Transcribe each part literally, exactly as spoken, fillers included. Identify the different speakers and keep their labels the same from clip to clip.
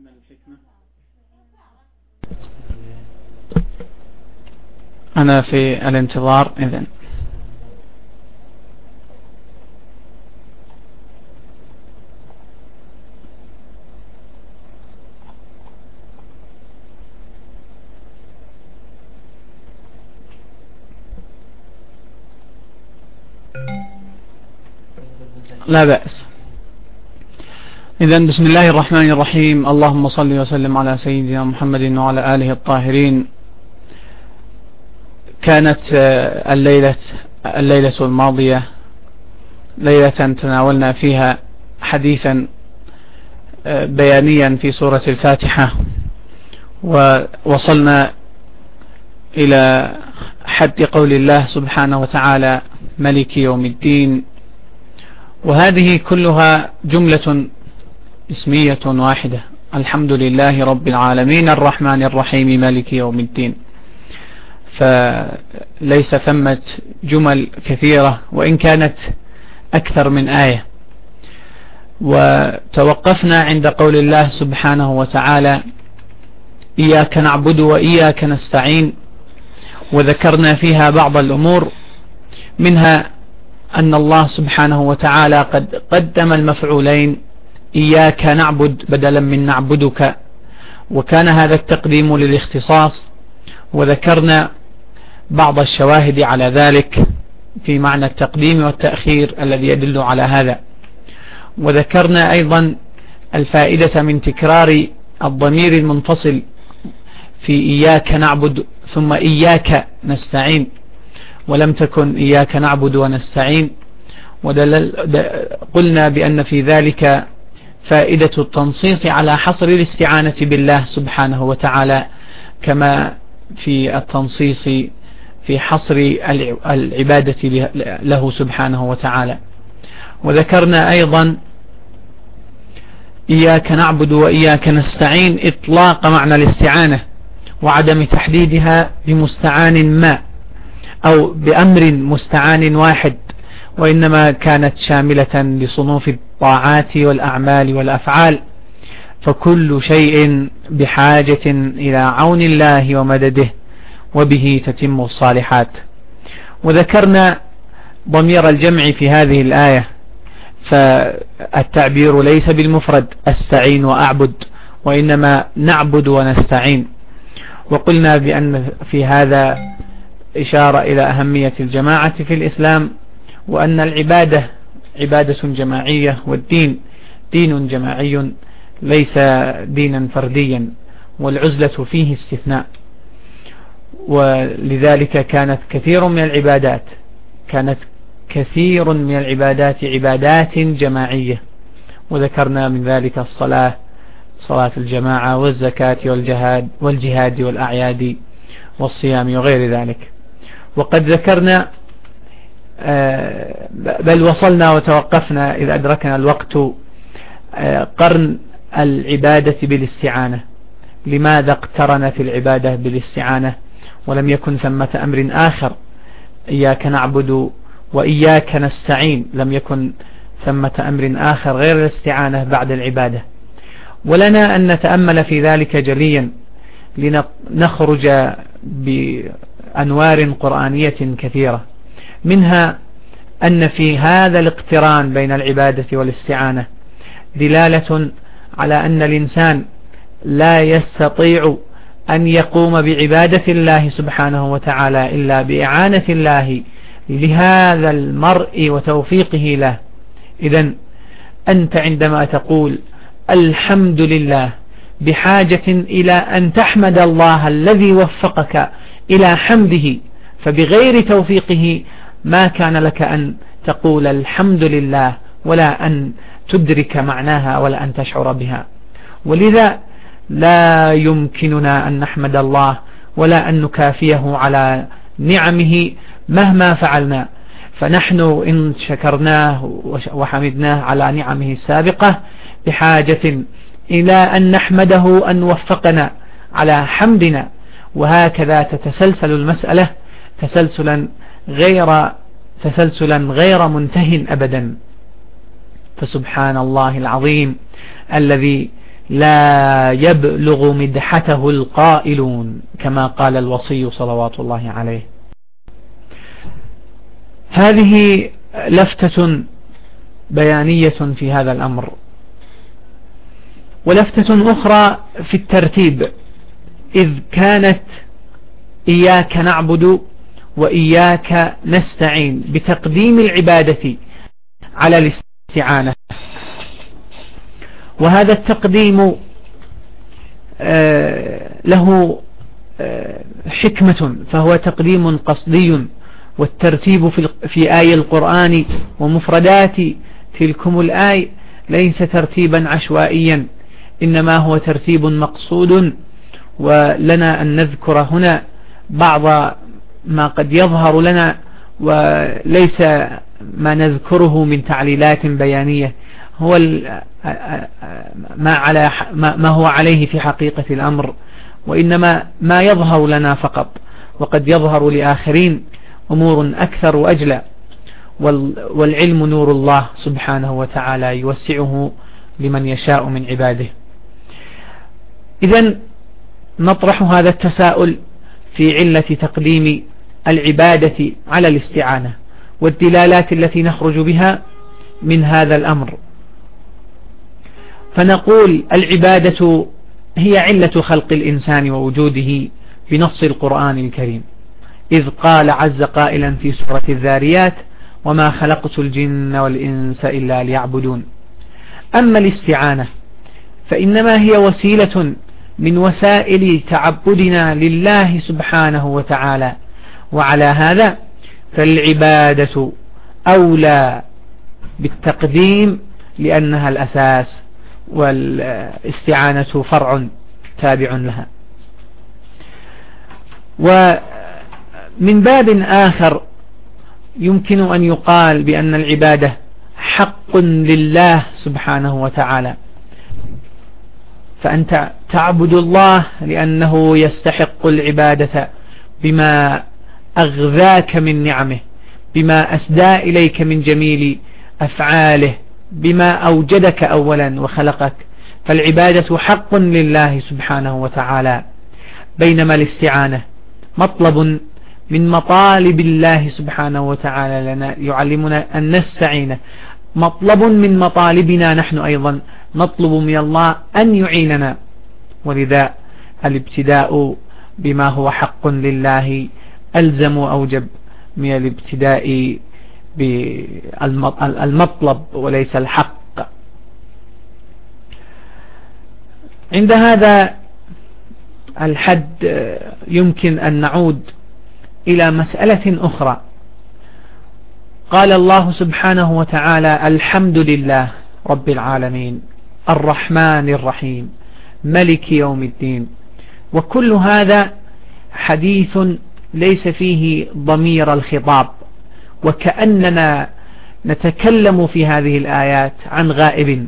Speaker 1: أنا في الانتظار إذن. لا بأس. إذن بسم الله الرحمن الرحيم. اللهم صل وسلم على سيدنا محمد وعلى آله الطاهرين. كانت الليلة الليلة الماضية ليلة تناولنا فيها حديثا بيانيا في سورة الفاتحة، ووصلنا إلى حد قول الله سبحانه وتعالى ملك يوم الدين، وهذه كلها جملة اسمية واحدة: الحمد لله رب العالمين الرحمن الرحيم مالك يوم الدين. فليس ثمة جمل كثيرة وإن كانت أكثر من آية. وتوقفنا عند قول الله سبحانه وتعالى إياك نعبد وإياك نستعين، وذكرنا فيها بعض الأمور، منها أن الله سبحانه وتعالى قد قدم المفعولين إياك نعبد بدلا من نعبدك، وكان هذا التقديم للاختصاص. وذكرنا بعض الشواهد على ذلك في معنى التقديم والتأخير الذي يدل على هذا. وذكرنا أيضا الفائدة من تكرار الضمير المنفصل في إياك نعبد ثم إياك نستعين، ولم تكن إياك نعبد ونستعين. وقلنا بأن في ذلك فائدة التنصيص على حصر الاستعانة بالله سبحانه وتعالى، كما في التنصيص في حصر العبادة له سبحانه وتعالى. وذكرنا أيضا إياك نعبد وإياك نستعين إطلاق معنى الاستعانة وعدم تحديدها بمستعان ما أو بأمر مستعان واحد، وإنما كانت شاملة لصنوف الطاعات والأعمال والأفعال، فكل شيء بحاجة إلى عون الله ومدده، وبه تتم الصالحات. وذكرنا ضمير الجمع في هذه الآية، فالتعبير ليس بالمفرد أستعين وأعبد، وإنما نعبد ونستعين. وقلنا بأن في هذا إشارة إلى أهمية الجماعة في الإسلام، وأن العبادة عبادة جماعية، والدين دين جماعي ليس دينا فرديا، والعزلة فيه استثناء. ولذلك كانت كثير من العبادات كانت كثير من العبادات عبادات جماعية، وذكرنا من ذلك الصلاة صلاة الجماعة، والزكاة والجهاد والجهاد والأعياد والصيام وغير ذلك. وقد ذكرنا بل وصلنا وتوقفنا إذا أدركنا الوقت قرن العبادة بالاستعانة. لماذا اقترنت العبادة بالاستعانة ولم يكن ثمة أمر آخر؟ إياك نعبد وإياك نستعين، لم يكن ثمة أمر آخر غير الاستعانة بعد العبادة. ولنا أن نتأمل في ذلك جليا لنخرج بأنوار قرآنية كثيرة، منها أن في هذا الاقتران بين العبادة والاستعانة دلالة على أن الإنسان لا يستطيع أن يقوم بعبادة الله سبحانه وتعالى إلا بإعانة الله لهذا المرء وتوفيقه له. إذن أنت عندما تقول الحمد لله بحاجة إلى أن تحمد الله الذي وفقك إلى حمده، فبغير توفيقه ما كان لك أن تقول الحمد لله ولا أن تدرك معناها ولا أن تشعر بها. ولذا لا يمكننا أن نحمد الله ولا أن نكافيه على نعمه مهما فعلنا. فنحن إن شكرناه وحمدناه على نعمه السابقة بحاجة إلى أن نحمده أن وفقنا على حمدنا، وهكذا تتسلسل المسألة تسلسلا غير تسلسلا غير منتهٍ أبدا. فسبحان الله العظيم الذي لا يبلغ مدحته القائلون، كما قال الوصي صلوات الله عليه. هذه لفتة بيانية في هذا الأمر. ولفتة أخرى في الترتيب، إذ كانت إياك نعبد وإياك نستعين بتقديم العبادة على الاستعانة، وهذا التقديم له حكمة، فهو تقديم قصدي. والترتيب في آي القرآن ومفردات تلكم الآي ليس ترتيبا عشوائيا، إنما هو ترتيب مقصود. ولنا أن نذكر هنا بعض ما قد يظهر لنا وليس ما نذكره من تعليلات بيانية، هو ما, على ما هو عليه في حقيقة الأمر، وإنما ما يظهر لنا فقط، وقد يظهر لآخرين أمور أكثر وأجلى. والعلم نور الله سبحانه وتعالى يوسعه لمن يشاء من عباده. إذن نطرح هذا التساؤل في علة تقديم العبادة على الاستعانة والدلالات التي نخرج بها من هذا الأمر. فنقول العبادة هي علة خلق الإنسان ووجوده بنص القرآن الكريم، إذ قال عز قائلا في سورة الذاريات: وما خلقت الجن والإنس إلا ليعبدون. أما الاستعانة فإنما هي وسيلة من وسائل تعبدنا لله سبحانه وتعالى، وعلى هذا فالعبادة أولى بالتقديم لأنها الأساس، والاستعانة فرع تابع لها. ومن باب آخر يمكن أن يقال بأن العبادة حق لله سبحانه وتعالى، فأنت تعبد الله لأنه يستحق العبادة بما أغذاك من نعمه، بما أسدى إليك من جميل أفعاله، بما أوجدك أولا وخلقك. فالعبادة حق لله سبحانه وتعالى، بينما الاستعانة مطلب من مطالب الله سبحانه وتعالى لنا، يعلمنا أن نستعين، مطلب من مطالبنا نحن أيضا، نطلب من الله أن يعيننا. ولذا الابتداء بما هو حق لله ألزم وأوجب من الابتداء بالمطلب وليس الحق. عند هذا الحد يمكن أن نعود إلى مسألة أخرى. قال الله سبحانه وتعالى: الحمد لله رب العالمين الرحمن الرحيم ملك يوم الدين. وكل هذا حديث ليس فيه ضمير الخطاب، وكأننا نتكلم في هذه الآيات عن غائب.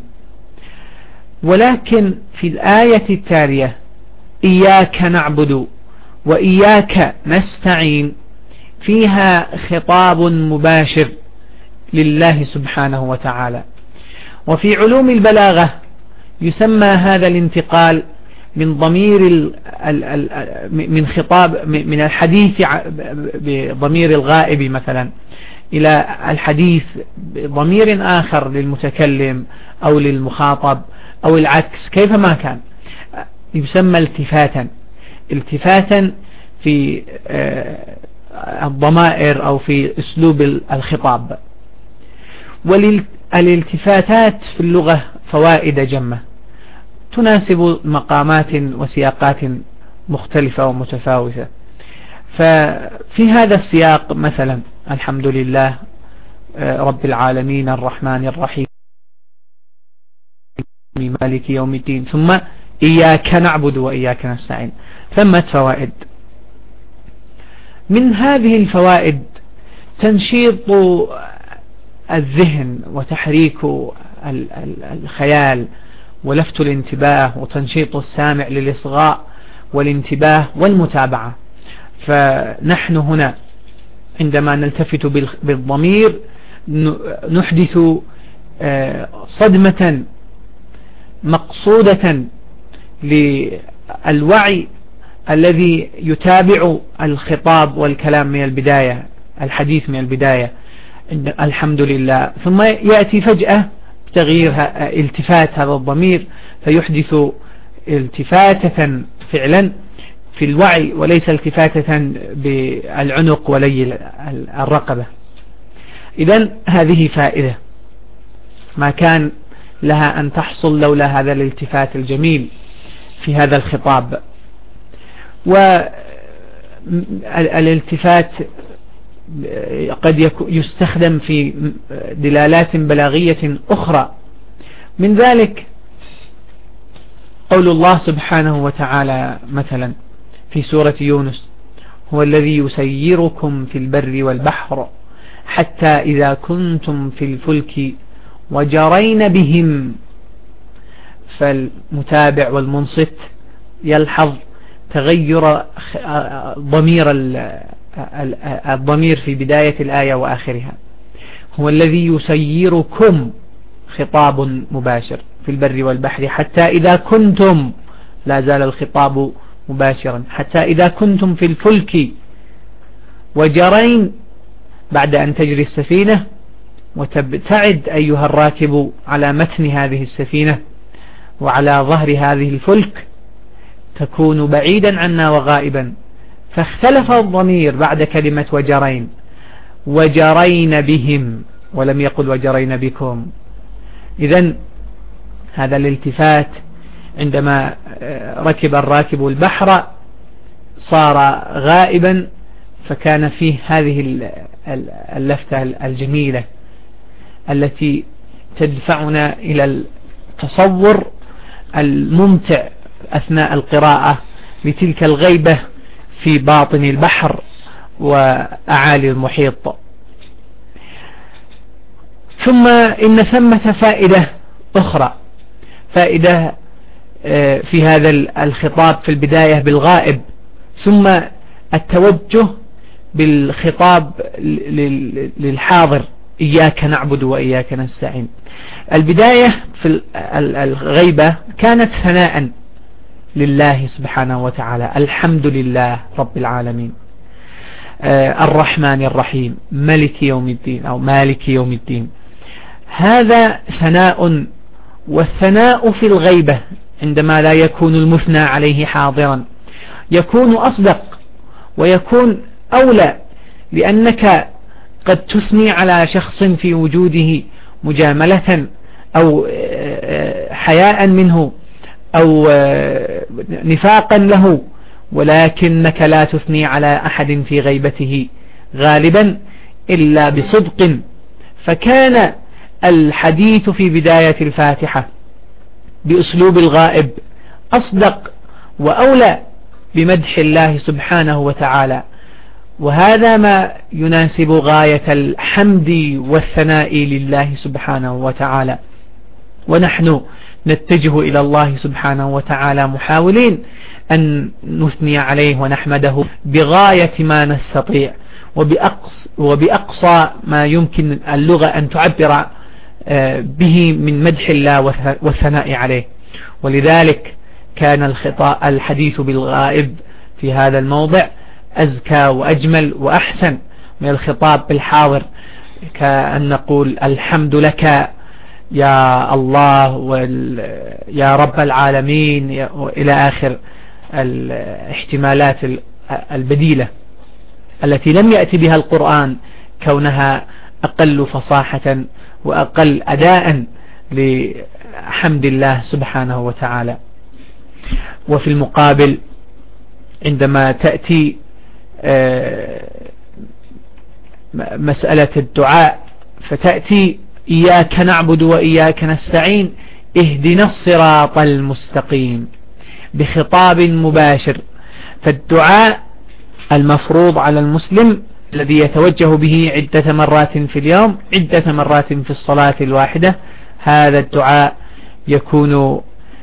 Speaker 1: ولكن في الآية التالية: إياك نعبد وإياك نستعين، فيها خطاب مباشر لله سبحانه وتعالى. وفي علوم البلاغة يسمى هذا الانتقال من ضمير من خطاب من الحديث بضمير الغائب مثلا إلى الحديث بضمير آخر للمتكلم أو للمخاطب أو العكس، كيفما كان يسمى التفاتا. التفاتا في الضمائر أو في أسلوب الخطاب. وللالتفاتات في اللغة فوائد جمة تناسب مقامات وسياقات مختلفة ومتفاوتة. ففي هذا السياق مثلا: الحمد لله رب العالمين الرحمن الرحيم مالك يوم الدين، ثم إياك نعبد وإياك نستعين، ثمة فوائد. من هذه الفوائد تنشيط الذهن وتحريك الخيال ولفت الانتباه وتنشيط السامع للإصغاء والانتباه والمتابعة. فنحن هنا عندما نلتفت بالضمير نحدث صدمة مقصودة للوعي الذي يتابع الخطاب والكلام من البداية، الحديث من البداية الحمد لله، ثم يأتي فجأة تغيير التفات هذا الضمير فيحدث التفاتة فعلا في الوعي وليس التفاتة بالعنق ولي الرقبة. إذن هذه فائدة ما كان لها أن تحصل لولا هذا الالتفات الجميل في هذا الخطاب. والالتفات قد يستخدم في دلالات بلاغية أخرى، من ذلك قول الله سبحانه وتعالى مثلا في سورة يونس: هو الذي يسيركم في البر والبحر حتى إذا كنتم في الفلك وجرين بهم. فالمتابع والمنصت يلحظ تغير ضمير الضمير في بداية الآية وآخرها. هو الذي يسيركم، خطاب مباشر، في البر والبحر حتى إذا كنتم، لا زال الخطاب مباشرا، حتى إذا كنتم في الفلك وجرين، بعد أن تجري السفينة وتبتعد أيها الراكب على متن هذه السفينة وعلى ظهر هذه الفلك، تكون بعيدا عنا وغائبا. فاختلف الضمير بعد كلمة وجرين، وجرين بهم ولم يقل وجرين بكم. إذن هذا الالتفات عندما ركب الراكب البحر صار غائبا، فكان فيه هذه اللفتة الجميلة التي تدفعنا إلى التصور الممتع أثناء القراءة لتلك الغيبة في باطن البحر وأعالي المحيط. ثم إن ثمة فائدة أخرى، فائدة في هذا الخطاب في البداية بالغائب، ثم التوجه بالخطاب للحاضر: إياك نعبد وإياك نستعين. البداية في الغيبة كانت ثناء لله سبحانه وتعالى: الحمد لله رب العالمين، الرحمن الرحيم، ملك يوم الدين أو مالك يوم الدين. هذا ثناء، والثناء في الغيبة عندما لا يكون المثنى عليه حاضرا يكون أصدق ويكون أولى، لأنك قد تثني على شخص في وجوده مجاملة أو حياء منه أو نفاقا له، ولكنك لا تثني على أحد في غيبته غالبا إلا بصدق. فكان الحديث في بداية الفاتحة بأسلوب الغائب أصدق وأولى بمدح الله سبحانه وتعالى، وهذا ما يناسب غاية الحمد والثناء لله سبحانه وتعالى. ونحن نتجه إلى الله سبحانه وتعالى محاولين أن نثني عليه ونحمده بغاية ما نستطيع وبأقصى, وبأقصى ما يمكن اللغة أن تعبر به من مدح الله والثناء عليه. ولذلك كان الخطاء الحديث بالغائب في هذا الموضع أزكى وأجمل وأحسن من الخطاب بالحاضر، كأن نقول: الحمد لك يا الله يا رب العالمين، إلى آخر الاحتمالات البديلة التي لم يأتي بها القرآن، كونها أقل فصاحة وأقل أداء لحمد الله سبحانه وتعالى. وفي المقابل عندما تأتي مسألة الدعاء فتأتي: إياك نعبد وإياك نستعين اهدنا الصراط المستقيم، بخطاب مباشر. فالدعاء المفروض على المسلم الذي يتوجه به عدة مرات في اليوم، عدة مرات في الصلاة الواحدة، هذا الدعاء يكون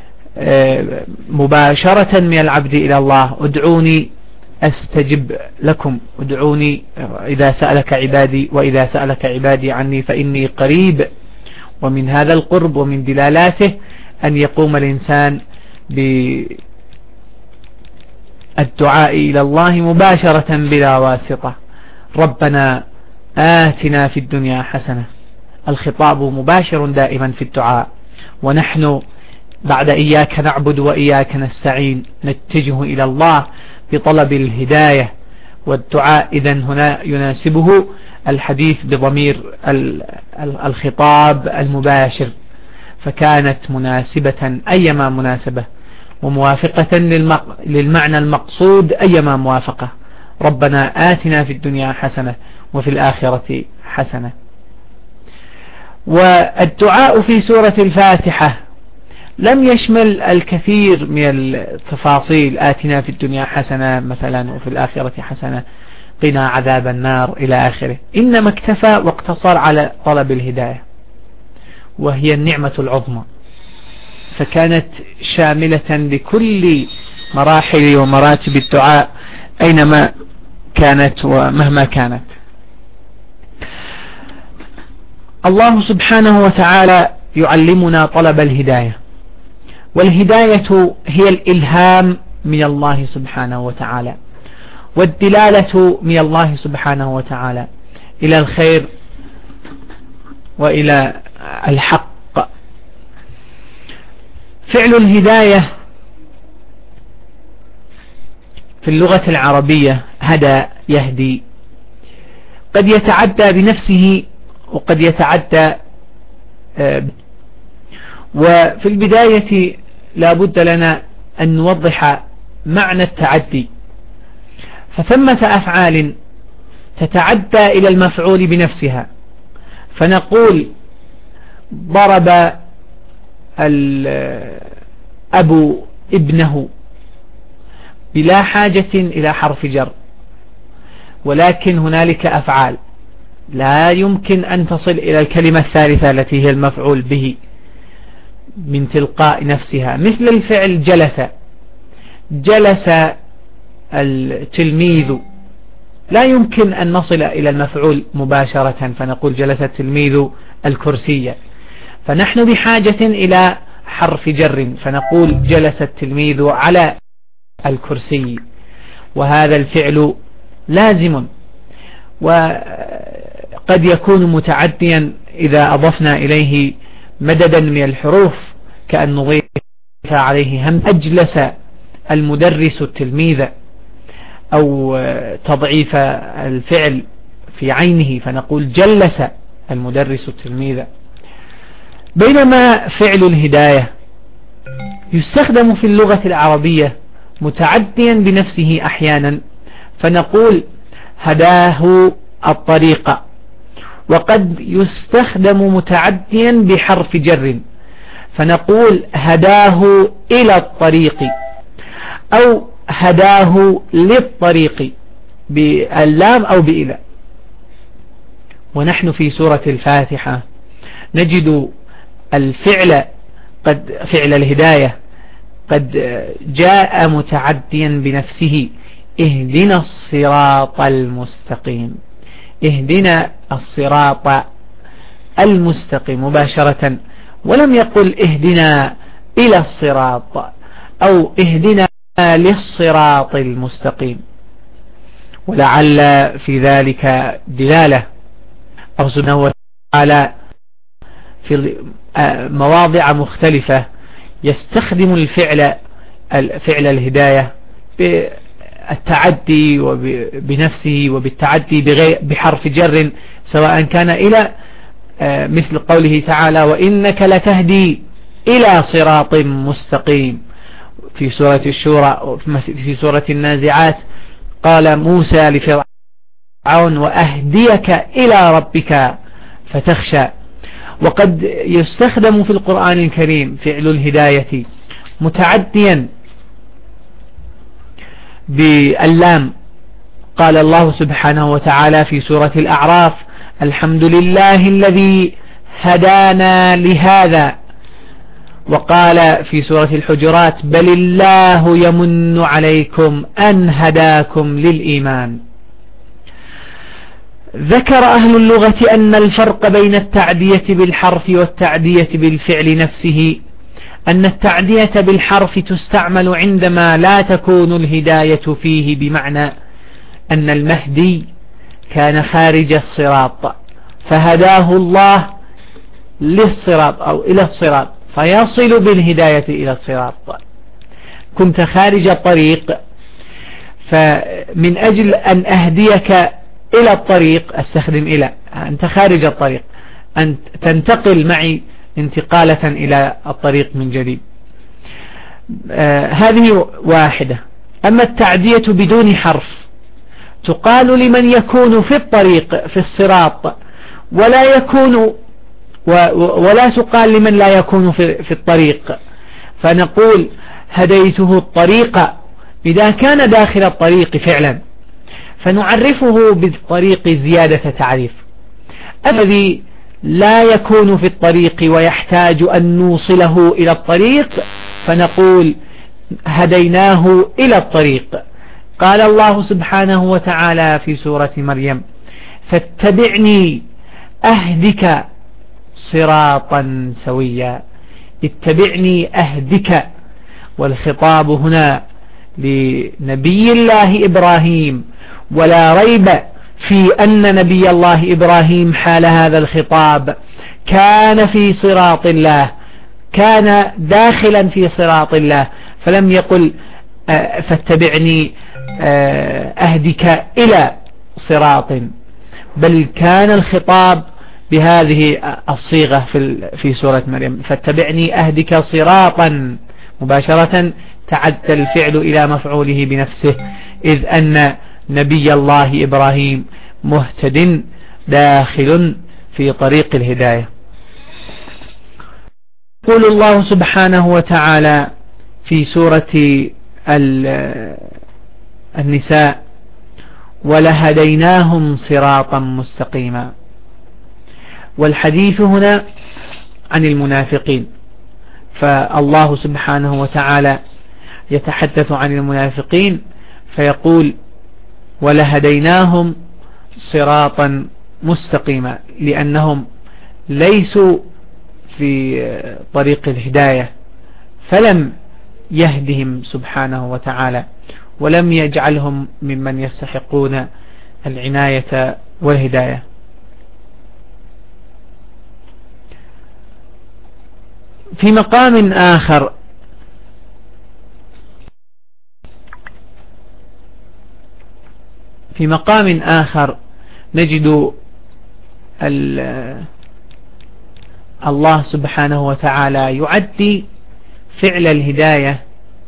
Speaker 1: مباشرة من العبد إلى الله: ادعوني أستجب لكم، ادعوني إذا سألك عبادي وإذا سألك عبادي عني فإني قريب. ومن هذا القرب ومن دلالاته أن يقوم الإنسان بالدعاء إلى الله مباشرة بلا واسطة. ربنا آتنا في الدنيا حسنة، الخطاب مباشر دائما في الدعاء، ونحن بعد إياك نعبد وإياك نستعين نتجه إلى الله بطلب الهداية، والدعاء إذن هنا يناسبه الحديث بضمير الخطاب المباشر، فكانت مناسبة أيما مناسبة وموافقة للمعنى المقصود أيما موافقة. ربنا آتنا في الدنيا حسنة وفي الآخرة حسنة. والدعاء في سورة الفاتحة لم يشمل الكثير من التفاصيل، آتنا في الدنيا حسنة مثلا وفي الآخرة حسنة، قنا عذاب النار إلى آخره، إنما اكتفى واقتصر على طلب الهداية، وهي النعمة العظمى، فكانت شاملة لكل مراحل ومراتب الدعاء أينما كانت ومهما كانت. الله سبحانه وتعالى يعلمنا طلب الهداية، والهداية هي الإلهام من الله سبحانه وتعالى، والدلالة من الله سبحانه وتعالى إلى الخير وإلى الحق. فعل الهداية في اللغة العربية هدى يهدي، قد يتعدى بنفسه وقد يتعدى. وفي البداية لا بد لنا أن نوضح معنى التعدي، فثمة أفعال تتعدى إلى المفعول بنفسها، فنقول ضرب الأب ابنه بلا حاجة إلى حرف جر، ولكن هنالك أفعال لا يمكن أن تصل إلى الكلمة الثالثة التي هي المفعول به من تلقاء نفسها، مثل الفعل جلس، جلس التلميذ، لا يمكن أن نصل إلى المفعول مباشرة فنقول جلس التلميذ الكرسي، فنحن بحاجة إلى حرف جر فنقول جلس التلميذ على الكرسي، وهذا الفعل لازم، وقد يكون متعديا إذا أضفنا إليه مددا من الحروف، كأن نضيف عليه هم أجلس المدرس التلميذ، أو تضعيف الفعل في عينه فنقول جلس المدرس التلميذ. بينما فعل الهداية يستخدم في اللغة العربية متعديا بنفسه أحيانا، فنقول هداه الطريق، وقد يستخدم متعديا بحرف جر فنقول هداه إلى الطريق، أو هداه للطريق باللام أو بإلى. ونحن في سورة الفاتحة نجد الفعل قد فعل الهداية قد جاء متعديا بنفسه، اهدنا الصراط المستقيم، اهدنا الصراط المستقيم مباشرة، ولم يقل اهدنا إلى الصراط أو اهدنا للصراط المستقيم. ولعل في ذلك دلالة، أو سبحانه وتعالى في مواضع مختلفة يستخدم الفعل فعل الهداية بالتعدي بنفسه وبالتعدي بحرف جر، سواء كان إلى مثل قوله تعالى وإنك لتهدي إلى صراط مستقيم في سورة الشورى. في سورة النازعات قال موسى لفرعون وأهديك إلى ربك فتخشى. وقد يستخدم في القرآن الكريم فعل الهداية متعديا باللام، قال الله سبحانه وتعالى في سورة الأعراف الحمد لله الذي هدانا لهذا. وقال في سورة الحجرات بل الله يمن عليكم أن هداكم للإيمان. ذكر أهل اللغة أن الفرق بين التعدية بالحرف والتعدية بالفعل نفسه أن التعدية بالحرف تستعمل عندما لا تكون الهداية فيه، بمعنى أن المهدي كان خارج الصراط فهداه الله للصراط أو إلى الصراط فيصل بالهداية إلى الصراط. كنت خارج الطريق، فمن أجل أن أهديك إلى الطريق أستخدم إلى، أنت خارج الطريق، أن تنتقل معي انتقالة إلى الطريق من جديد. آه هذه واحدة. أما التعدية بدون حرف تقال لمن يكون في الطريق في الصراط ولا يكون ولا تقال لمن لا يكون في, في الطريق، فنقول هديته الطريق إذا كان داخل الطريق فعلا، فنعرفه بالطريق زيادة تعريف. الذي لا يكون في الطريق ويحتاج أن نوصله إلى الطريق فنقول هديناه إلى الطريق. قال الله سبحانه وتعالى في سورة مريم فاتبعني أهدك صراطا سويا. اتبعني أهدك، والخطاب هنا لنبي الله إبراهيم، ولا ريب في أن نبي الله إبراهيم حال هذا الخطاب كان في صراط الله، كان داخلا في صراط الله، فلم يقل فاتبعني أهدك إلى صراط، بل كان الخطاب بهذه الصيغة في في سورة مريم فاتبعني أهدك صراطا، مباشرة تعدى الفعل إلى مفعوله بنفسه، إذ أن نبي الله إبراهيم مهتد داخل في طريق الهداية. يقول الله سبحانه وتعالى في سورة النساء ولهديناهم صراطا مستقيما. والحديث هنا عن المنافقين، فالله سبحانه وتعالى يتحدث عن المنافقين فيقول ولهديناهم صراطا مستقيما، لأنهم ليسوا في طريق الهداية فلم يهدهم سبحانه وتعالى ولم يجعلهم ممن يستحقون العناية والهداية. في مقام آخر في مقام آخر نجد الله سبحانه وتعالى يعدي فعل الهداية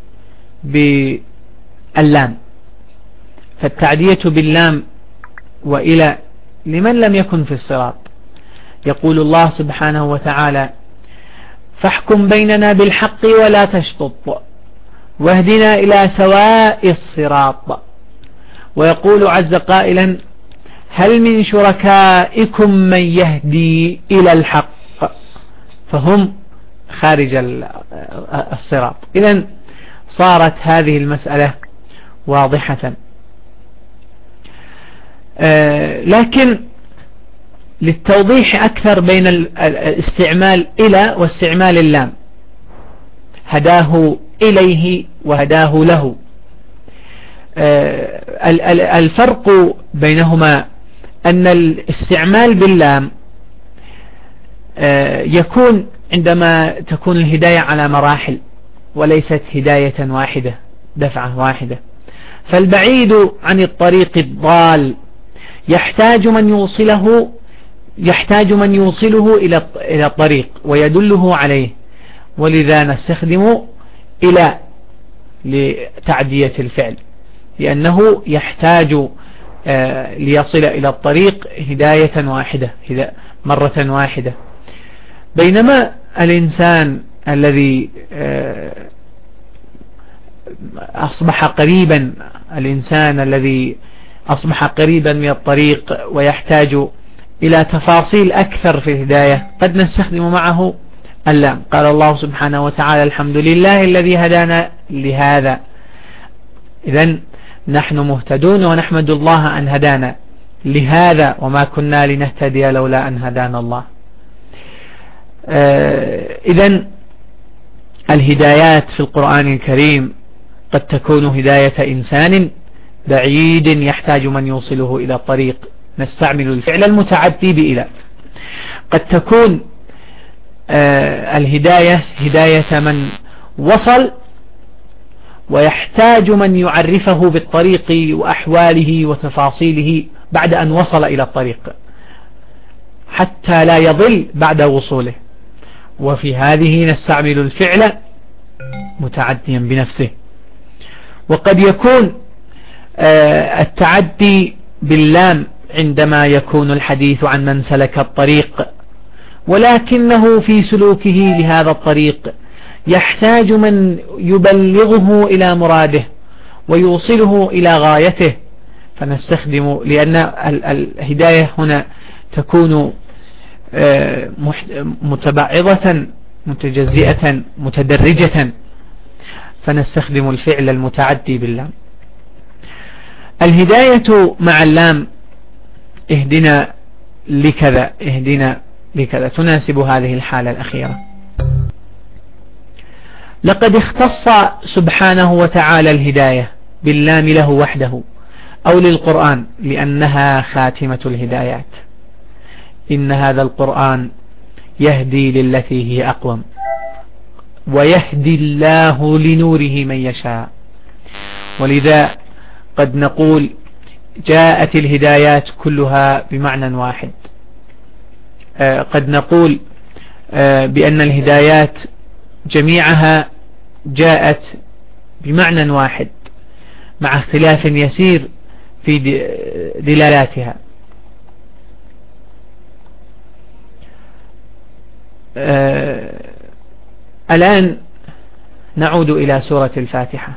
Speaker 1: باللام، فالتعدية باللام وإلى لمن لم يكن في الصراط. يقول الله سبحانه وتعالى فاحكم بيننا بالحق ولا تشطط واهدنا إلى سواء الصراط. ويقول عز قائلا هل من شركائكم من يهدي إلى الحق، فهم خارج الصراط. إذن صارت هذه المسألة واضحة. لكن للتوضيح أكثر بين الاستعمال إلى واستعمال اللام، هداه إليه وهداه له، الفرق بينهما أن الاستعمال باللام يكون عندما تكون الهداية على مراحل وليست هداية واحدة دفعة واحدة، فالبعيد عن الطريق الضال يحتاج من يوصله يحتاج من يوصله إلى إلى الطريق ويدله عليه، ولذا نستخدم إلى لتعدية الفعل، لأنه يحتاج ليصل إلى الطريق هداية واحدة مرة واحدة. بينما الإنسان الذي أصبح قريبا الإنسان الذي أصبح قريبا من الطريق ويحتاج إلى تفاصيل أكثر في الهداية قد نستخدم معه اللام. قال الله سبحانه وتعالى الحمد لله الذي هدانا لهذا، إذن نحن مهتدون ونحمد الله أن هدانا لهذا وما كنا لنهتدي لولا أن هدانا الله. إذن الهدايات في القرآن الكريم قد تكون هداية إنسان بعيد يحتاج من يوصله إلى الطريق، نستعمل الفعل المتعدي بإلى. قد تكون آه الهداية هداية من وصل ويحتاج من يعرفه بالطريق وأحواله وتفاصيله بعد أن وصل إلى الطريق حتى لا يضل بعد وصوله، وفي هذه نستعمل الفعل متعديا بنفسه. وقد يكون آه التعدي باللام عندما يكون الحديث عن من سلك الطريق ولكنه في سلوكه لهذا الطريق يحتاج من يبلغه إلى مراده ويوصله إلى غايته، فنستخدم، لأن الهداية هنا تكون متبعضة متجزئة متدرجة، فنستخدم الفعل المتعدي باللام. الهداية مع اللام اهدنا لكذا اهدنا لكذا تناسب هذه الحالة الأخيرة. لقد اختص سبحانه وتعالى الهداية باللام له وحده أو للقرآن لأنها خاتمة الهدايات. إن هذا القرآن يهدي للتي هي أقوم ويهدي الله لنوره من يشاء. ولذا قد نقول جاءت الهدايات كلها بمعنى واحد. آه قد نقول آه بأن الهدايات جميعها جاءت بمعنى واحد مع اختلاف يسير في دلالاتها. آه الآن نعود إلى سورة الفاتحة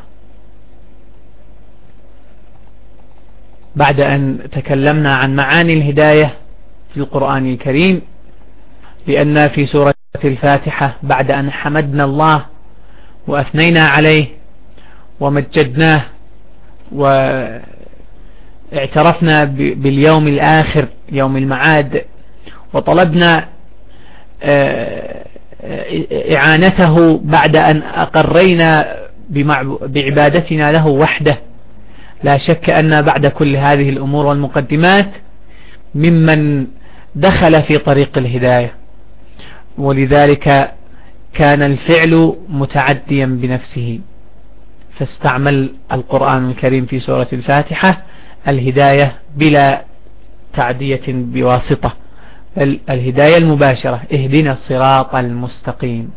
Speaker 1: بعد أن تكلمنا عن معاني الهداية في القرآن الكريم، لأن في سورة الفاتحة بعد أن حمدنا الله وأثنينا عليه ومجدناه واعترفنا باليوم الآخر يوم المعاد وطلبنا إعانته بعد أن أقرينا بعبادتنا له وحده، لا شك أن بعد كل هذه الأمور والمقدمات ممن دخل في طريق الهداية، ولذلك كان الفعل متعديا بنفسه، فاستعمل القرآن الكريم في سورة الفاتحة الهداية بلا تعدية بواسطة، بل الهداية المباشرة اهدنا الصراط المستقيم.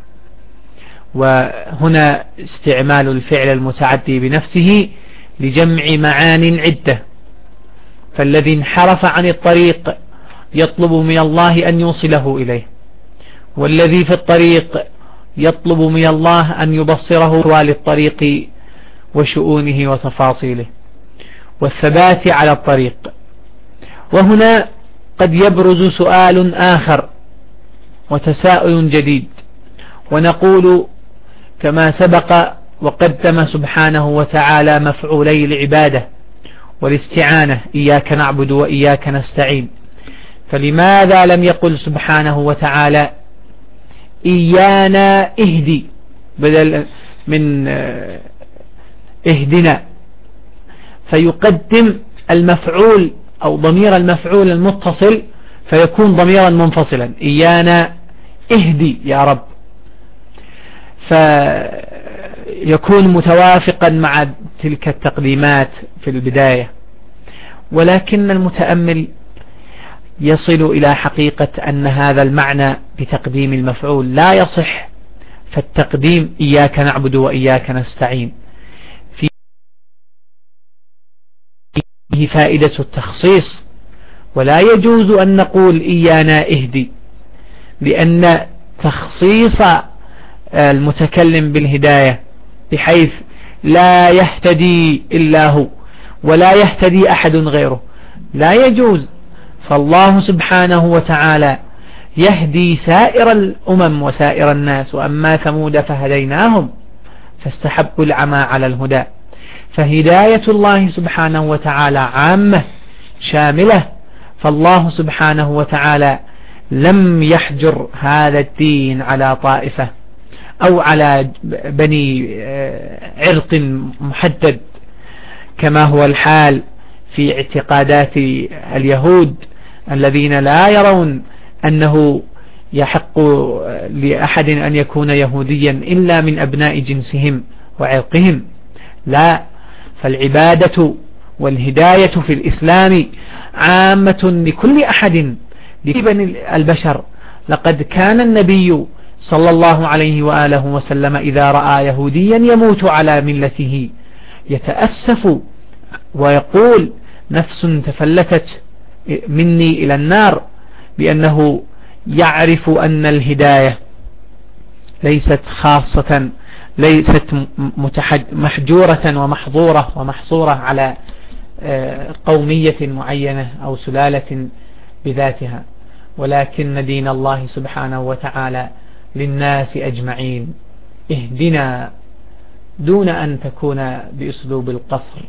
Speaker 1: وهنا استعمال الفعل المتعدي بنفسه لجمع معان عدة، فالذي انحرف عن الطريق يطلب من الله أن يوصله إليه، والذي في الطريق يطلب من الله أن يبصره أحوال الطريق وشؤونه وتفاصيله والثبات على الطريق. وهنا قد يبرز سؤال آخر وتساؤل جديد، ونقول كما سبق وقدم سبحانه وتعالى مفعولي العبادة والاستعانة إياك نعبد وإياك نستعين، فلماذا لم يقل سبحانه وتعالى إيانا اهدي بدل من اهدنا، فيقدم المفعول أو ضمير المفعول المتصل فيكون ضميرا منفصلا، إيانا اهدي يا رب، فيكون متوافقا مع تلك التقديمات في البداية. ولكن المتأمل يصل إلى حقيقة أن هذا المعنى بتقديم المفعول لا يصح، فالتقديم إياك نعبد وإياك نستعين فيه فائدة التخصيص، ولا يجوز أن نقول إيانا اهدي، لأن تخصيص المتكلم بالهداية بحيث لا يهتدي إلا هو ولا يهتدي أحد غيره لا يجوز. فالله سبحانه وتعالى يهدي سائر الأمم وسائر الناس، وأما ثمود فهديناهم فاستحبوا العمى على الهدى. فهداية الله سبحانه وتعالى عامة شاملة، فالله سبحانه وتعالى لم يحجر هذا الدين على طائفة أو على بني عرق محدد كما هو الحال في اعتقادات اليهود الذين لا يرون أنه يحق لأحد أن يكون يهوديا إلا من أبناء جنسهم وعرقهم. لا، فالعبادة والهداية في الإسلام عامة لكل أحد لبني البشر. لقد كان النبي صلى الله عليه وآله وسلم إذا رأى يهوديا يموت على ملته يتأسف ويقول نفس تفلتت مني إلى النار، بأنه يعرف أن الهداية ليست خاصة، ليست محجورة ومحظورة ومحصورة على قومية معينة أو سلالة بذاتها، ولكن دين الله سبحانه وتعالى للناس أجمعين. اهدنا دون أن تكون بأسلوب القصر.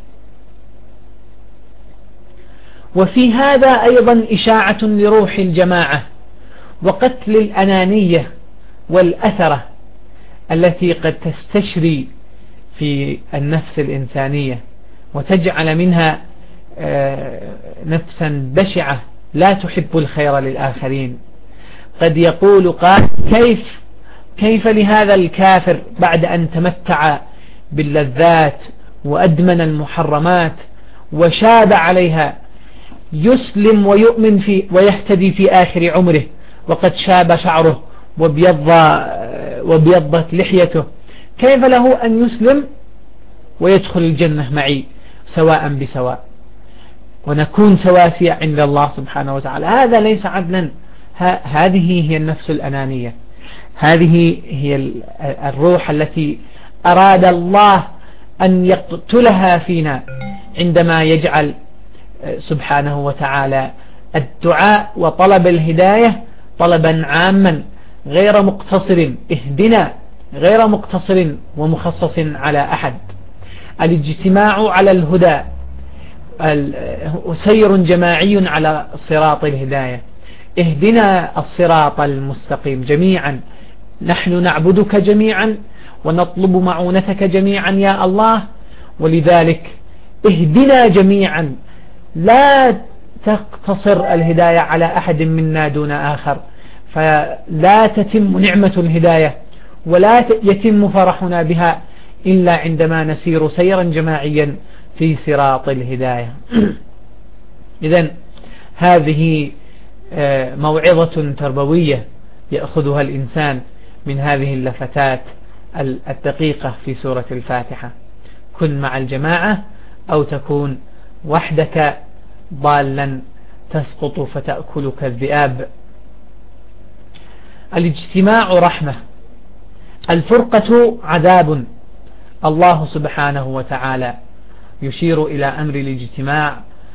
Speaker 1: وفي هذا أيضا إشاعة لروح الجماعة وقتل الأنانية والأثرة التي قد تستشري في النفس الإنسانية وتجعل منها نفسا بشعة لا تحب الخير للآخرين. قد يقول قائل كيف كيف لهذا الكافر بعد أن تمتع باللذات وأدمن المحرمات وشاب عليها يسلم ويؤمن في ويهتدي في آخر عمره وقد شاب شعره وبيض وبيضت لحيته، كيف له أن يسلم ويدخل الجنة معي سواء بسواء ونكون سواسية عند الله سبحانه وتعالى؟ هذا ليس عدلا. هذه هي النفس الأنانية، هذه هي الروح التي أراد الله أن يقتلها فينا عندما يجعل سبحانه وتعالى الدعاء وطلب الهداية طلبا عاما غير مقتصر، اهدنا غير مقتصر ومخصص على أحد. الاجتماع على الهدى سير جماعي على صراط الهداية. اهدنا الصراط المستقيم جميعا، نحن نعبدك جميعا ونطلب معونتك جميعا يا الله، ولذلك اهدنا جميعا، لا تقتصر الهداية على أحد منا دون آخر، فلا تتم نعمة الهداية ولا يتم فرحنا بها إلا عندما نسير سيرا جماعيا في صراط الهداية. إذن هذه موعظة تربوية يأخذها الإنسان من هذه اللفتات الدقيقة في سورة الفاتحة. كن مع الجماعة أو تكون وحدك ضالا تسقط فتأكلك الذئاب. الاجتماع رحمة، الفرقة عذاب. الله سبحانه وتعالى يشير إلى أمر الاجتماع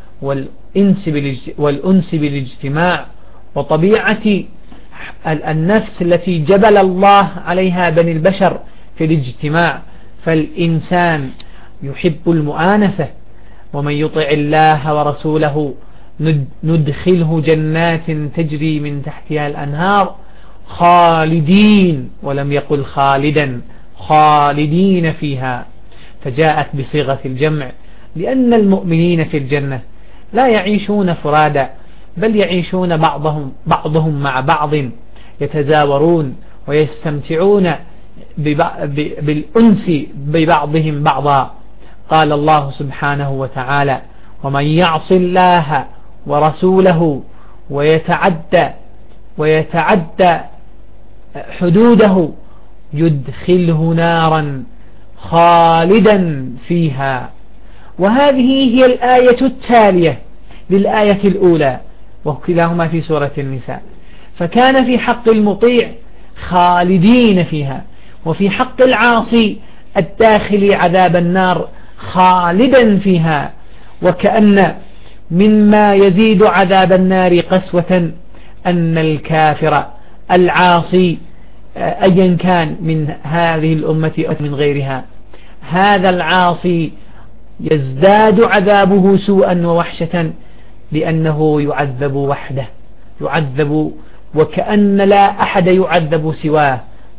Speaker 1: والأنس بالاجتماع وطبيعة النفس التي جبل الله عليها بني البشر في الاجتماع. فالإنسان يحب المؤانسة، ومن يطع الله ورسوله ندخله جنات تجري من تحتها الأنهار خالدين، ولم يقل خالدا، خالدين فيها، فجاءت بصيغة الجمع لأن المؤمنين في الجنة لا يعيشون فرادا، بل يعيشون بعضهم بعضهم مع بعض، يتزاورون ويستمتعون بالأنس ببعضهم بعضا. قال الله سبحانه وتعالى: ومن يعص الله ورسوله ويتعدى ويتعدى حدوده يدخله نارا خالدا فيها. وهذه هي الآية التالية للآية الأولى، وكلاهما في سورة النساء. فكان في حق المطيع خالدين فيها، وفي حق العاصي الداخل عذاب النار خالدا فيها. وكأن مما يزيد عذاب النار قسوة أن الكافر العاصي أيا كان من هذه الأمة أو من غيرها، هذا العاصي يزداد عذابه سوءا ووحشة لأنه يعذب وحده، يعذب وكأن لا أحد يعذب سواه،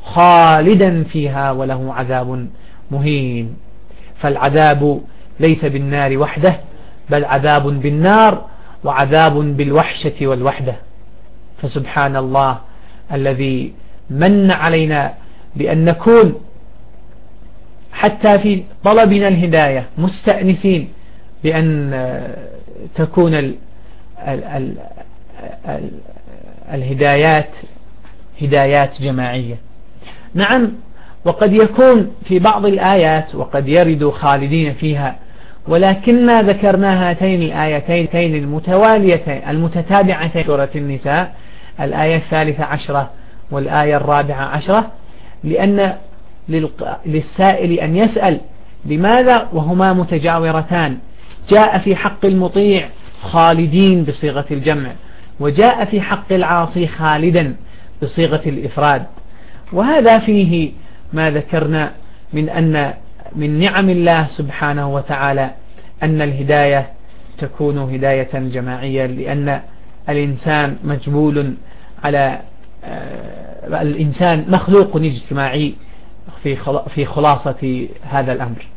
Speaker 1: خالدا فيها وله عذاب مهين. فالعذاب ليس بالنار وحده، بل عذاب بالنار وعذاب بالوحشة والوحدة. فسبحان الله الذي من علينا بأن نكون حتى في طلبنا الهداية مستأنسين بأن تكون ال ال ال ال الهدايات هدايات جماعية. نعم، وقد يكون في بعض الآيات وقد يرد خالدين فيها، ولكننا ذكرنا هاتين الآيتين المتواليتين المتتابعتين سورة النساء، الآية الثالثة عشرة والآية الرابعة عشرة، لأن للسائل أن يسأل لماذا وهما متجاورتان. جاء في حق المطيع خالدين بصيغة الجمع، وجاء في حق العاصي خالدا بصيغة الإفراد. وهذا فيه ما ذكرنا من أن من نعم الله سبحانه وتعالى أن الهداية تكون هداية جماعية، لأن الإنسان مجبول على الإنسان مخلوق اجتماعي في خلاصة هذا الأمر.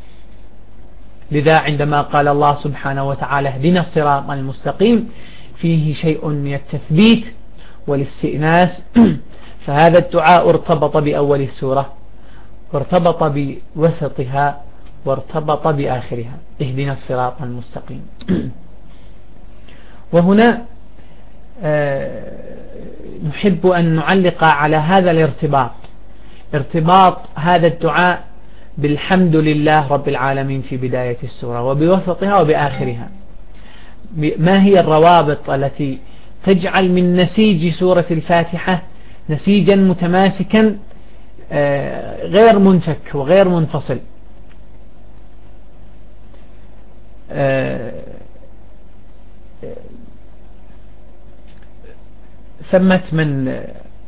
Speaker 1: لذا عندما قال الله سبحانه وتعالى اهدنا الصراط المستقيم فيه شيء من التثبيت والاستئناس، فهذا الدعاء ارتبط بأول السورة وارتبط بوسطها وارتبط بآخرها، اهدنا الصراط المستقيم. وهنا نحب أن نعلق على هذا الارتباط، ارتباط هذا الدعاء بالحمد لله رب العالمين في بداية السورة وبوسطها وبآخرها. ما هي الروابط التي تجعل من نسيج سورة الفاتحة نسيجا متماسكا غير منفك وغير منفصل؟ ثمة من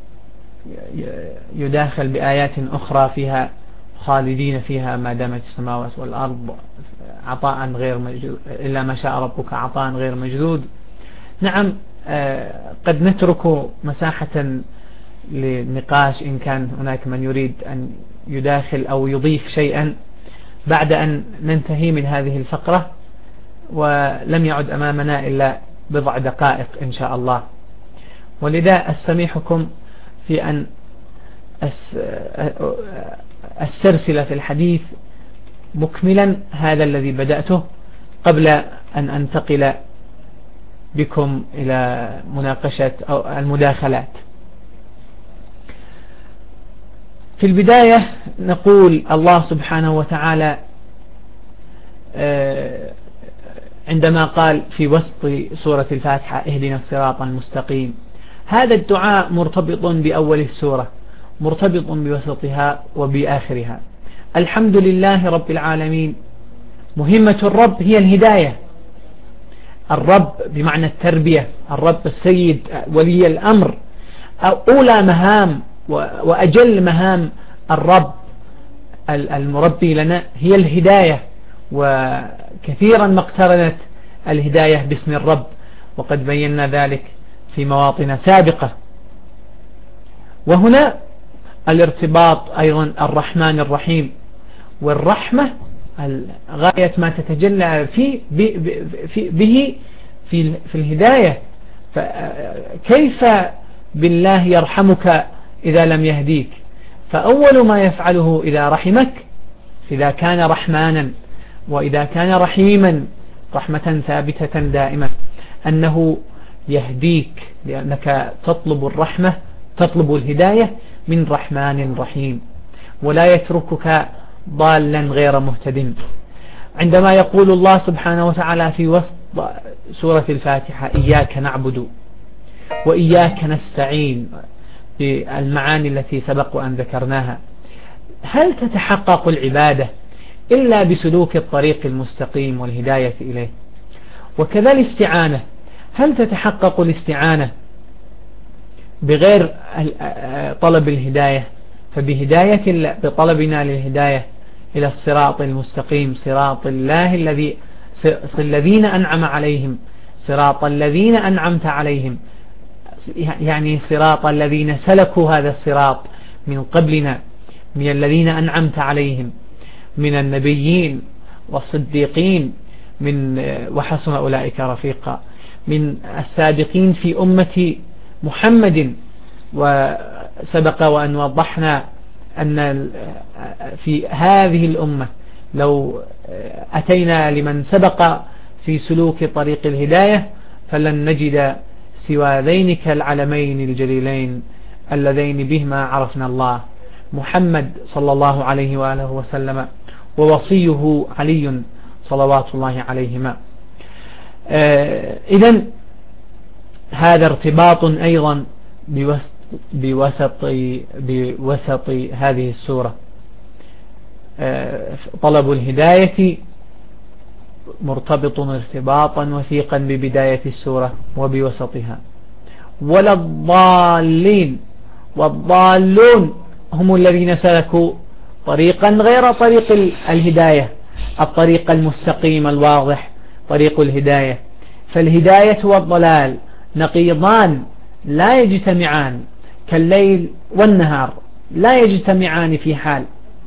Speaker 1: يداخل بآيات أخرى فيها خالدين فيها ما دامت السماوات والأرض عطاء غير مجدود إلا ما شاء ربك عطاء غير مجدود. نعم، قد نترك مساحة للنقاش إن كان هناك من يريد أن يداخل أو يضيف شيئا بعد أن ننتهي من هذه الفقرة، ولم يعد أمامنا إلا بضع دقائق إن شاء الله. ولذا أستميحكم في أن أسترسل في الحديث مكملا هذا الذي بدأته قبل أن أنتقل بكم إلى مناقشة أو المداخلات. في البداية نقول الله سبحانه وتعالى عندما قال في وسط سورة الفاتحة اهدنا الصراط المستقيم، هذا الدعاء مرتبط بأول السورة، مرتبط بوسطها وبآخرها. الحمد لله رب العالمين، مهمة الرب هي الهداية. الرب بمعنى التربية، الرب السيد ولي الأمر، أولى مهام وأجل مهام الرب المربي لنا هي الهداية، وكثيرا ما اقترنت الهداية باسم الرب، وقد بينا ذلك في مواطن سابقة. وهنا الارتباط أيضا الرحمن الرحيم، والرحمة غاية ما تتجلى فيه به في في الهداية. فكيف بالله يرحمك إذا لم يهديك؟ فأول ما يفعله إذا رحمك، إذا كان رحمانا وإذا كان رحيما رحمة ثابتة دائمة، أنه يهديك، لأنك تطلب الرحمة، تطلب الهداية من رحمن رحيم، ولا يتركك ضالا غير مهتد. عندما يقول الله سبحانه وتعالى في وسط سورة الفاتحة إياك نعبد وإياك نستعين بالمعاني التي سبق أن ذكرناها، هل تتحقق العبادة إلا بسلوك الطريق المستقيم والهداية إليه؟ وكذا الاستعانة، هل تتحقق الاستعانة بغير طلب الهداية؟ فبهداية بطلبنا للهداية إلى الصراط المستقيم، صراط الله الذي الذين أنعم عليهم، صراط الذين أنعمت عليهم، يعني صراط الذين سلكوا هذا الصراط من قبلنا من الذين أنعمت عليهم من النبيين والصديقين من وحسن أولئك رفيقا من السابقين في أمة محمد. وسبق وأن وضحنا أن في هذه الأمة لو أتينا لمن سبق في سلوك طريق الهداية فلن نجد سوى ذينك العلمين الجليلين اللذين بهما عرفنا الله، محمد صلى الله عليه وآله وسلم ووصيه علي صلوات الله عليهما. إذن هذا ارتباط أيضا بوسط, بوسط هذه السورة. طلب الهداية مرتبط ارتباطا وثيقا ببداية السورة وبوسطها. ولا الضالين، والضالون هم الذين سلكوا طريقا غير طريق الهداية، الطريق المستقيم الواضح طريق الهداية. فالهداية والضلال نقيضان لا يجتمعان كالليل والنهار، لا يجتمعان في حال.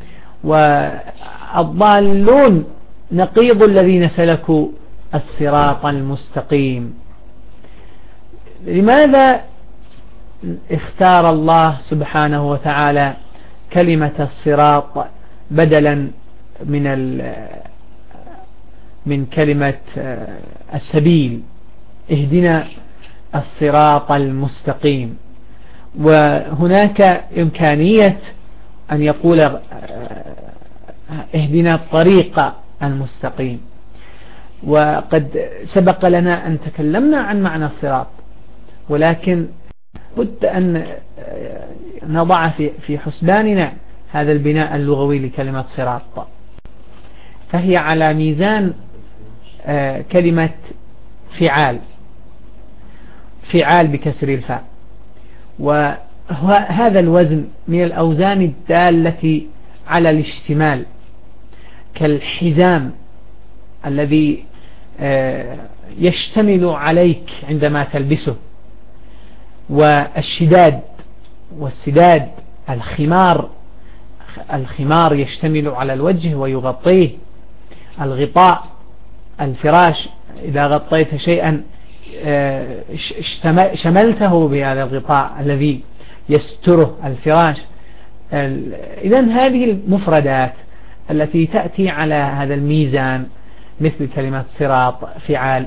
Speaker 1: والضالون نقيض الذين سلكوا الصراط المستقيم. لماذا اختار الله سبحانه وتعالى كلمة الصراط بدلا من من كلمة السبيل؟ اهدنا الصراط المستقيم. وهناك إمكانية أن يقول اهدنا الطريق المستقيم. وقد سبق لنا أن تكلمنا عن معنى الصراط، ولكن بد أن نضع في حسباننا هذا البناء اللغوي لكلمة صراط، فهي على ميزان كلمة فعال، فعال بكسر الفاء. وهذا الوزن من الأوزان الدالة على الاشتمال، كالحزام الذي يشتمل عليك عندما تلبسه، والشداد والسداد، الخمار، الخمار يشتمل على الوجه ويغطيه، الغطاء، الفراش إذا غطيت شيئا شملته بهذا الغطاء الذي يستره الفراش. إذن هذه المفردات التي تأتي على هذا الميزان مثل كلمة صراط، فعال،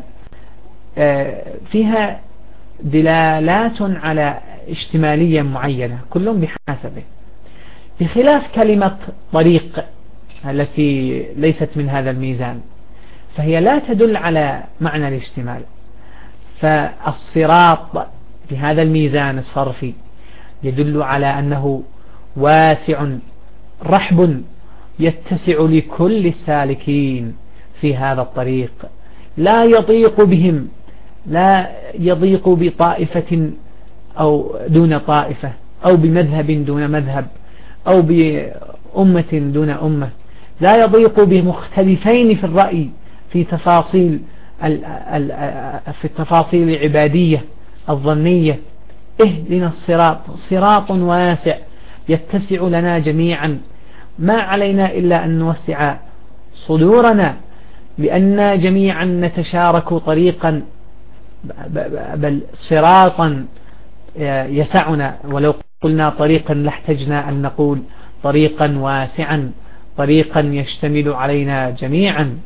Speaker 1: فيها دلالات على اشتمالية معينة كل بحسبه، بخلاف كلمة طريق التي ليست من هذا الميزان، فهي لا تدل على معنى الاشتمال. فالصراط بهذا الميزان الصرفي يدل على أنه واسع رحب يتسع لكل السالكين في هذا الطريق، لا يضيق بهم، لا يضيق بطائفة أو دون طائفة، أو بمذهب دون مذهب، أو بأمة دون أمة، لا يضيق بمختلفين في الرأي في تفاصيل في التفاصيل العبادية الظنية. اهدنا الصراط، صراط واسع يتسع لنا جميعا، ما علينا إلا أن نوسع صدورنا، لأن جميعا نتشارك طريقا، بل صراطا يسعنا. ولو قلنا طريقا لاحتجنا أن نقول طريقا واسعا، طريقا يشتمل علينا جميعا.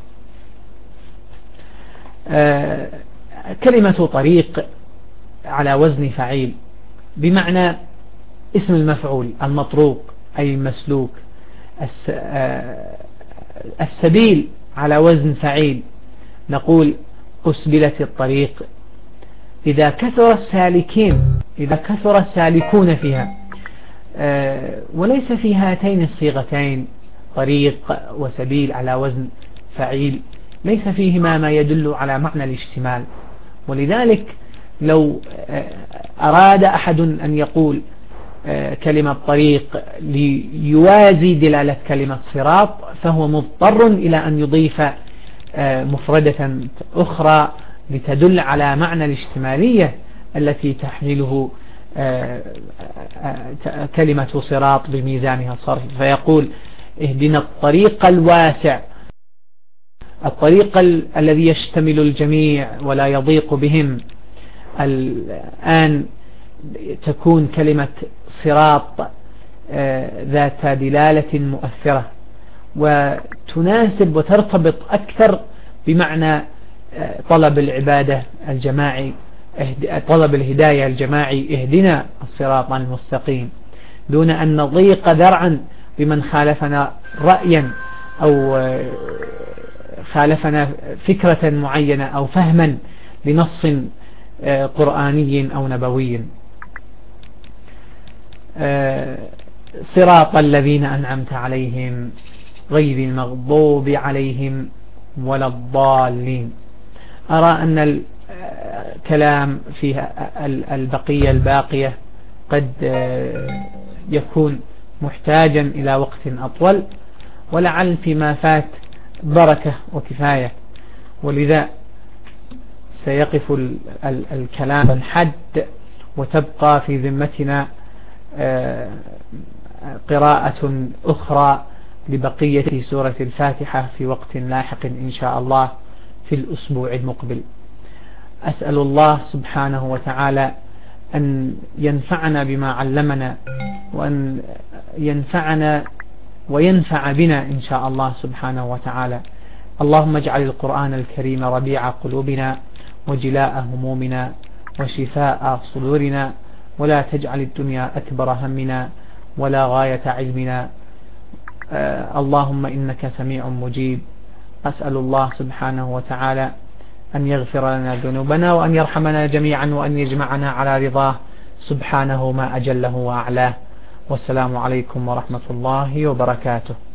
Speaker 1: كلمة طريق على وزن فعيل بمعنى اسم المفعول المطروق أي المسلوك. السبيل على وزن فعيل نقول أسبلت الطريق. إذا كثر السالكين، إذا كثر السالكون فيها، وليس في هاتين الصيغتين طريق وسبيل على وزن فعيل ليس فيهما ما يدل على معنى الاشتمال. ولذلك لو أراد أحد أن يقول كلمة طريق ليوازي دلالة كلمة صراط، فهو مضطر إلى أن يضيف مفردة أخرى لتدل على معنى الاشتمالية التي تحمله كلمة صراط بميزانها الصرف، فيقول اهدنا الطريق الواسع، الطريق الذي يشتمل الجميع ولا يضيق بهم. الآن تكون كلمة صراط ذات دلالة مؤثرة وتناسب وترتبط أكثر بمعنى طلب العبادة الجماعي، طلب الهداية الجماعي، اهدنا الصراط المستقيم، دون أن نضيق ذرعا بمن خالفنا رأيا أو خالفنا فكرة معينة أو فهما لنص قرآني أو نبوي. صراط الذين أنعمت عليهم غير المغضوب عليهم ولا الضالين. أرى أن الكلام في البقية الباقية قد يكون محتاجا إلى وقت أطول، ولعل فيما فات بركة وكفاية، ولذا سيقف الكلام الحد وتبقى في ذمتنا قراءة أخرى لبقية سورة الفاتحة في وقت لاحق إن شاء الله في الأسبوع المقبل. أسأل الله سبحانه وتعالى أن ينفعنا بما علمنا، وأن ينفعنا وينفع بنا إن شاء الله سبحانه وتعالى. اللهم اجعل القرآن الكريم ربيع قلوبنا وجلاء همومنا وشفاء صدورنا، ولا تجعل الدنيا أكبر همنا ولا غاية علمنا. آه اللهم إنك سميع مجيب. أسأل الله سبحانه وتعالى أن يغفر لنا ذنوبنا وأن يرحمنا جميعا وأن يجمعنا على رضاه سبحانه ما أجله وأعلاه. والسلام عليكم ورحمة الله وبركاته.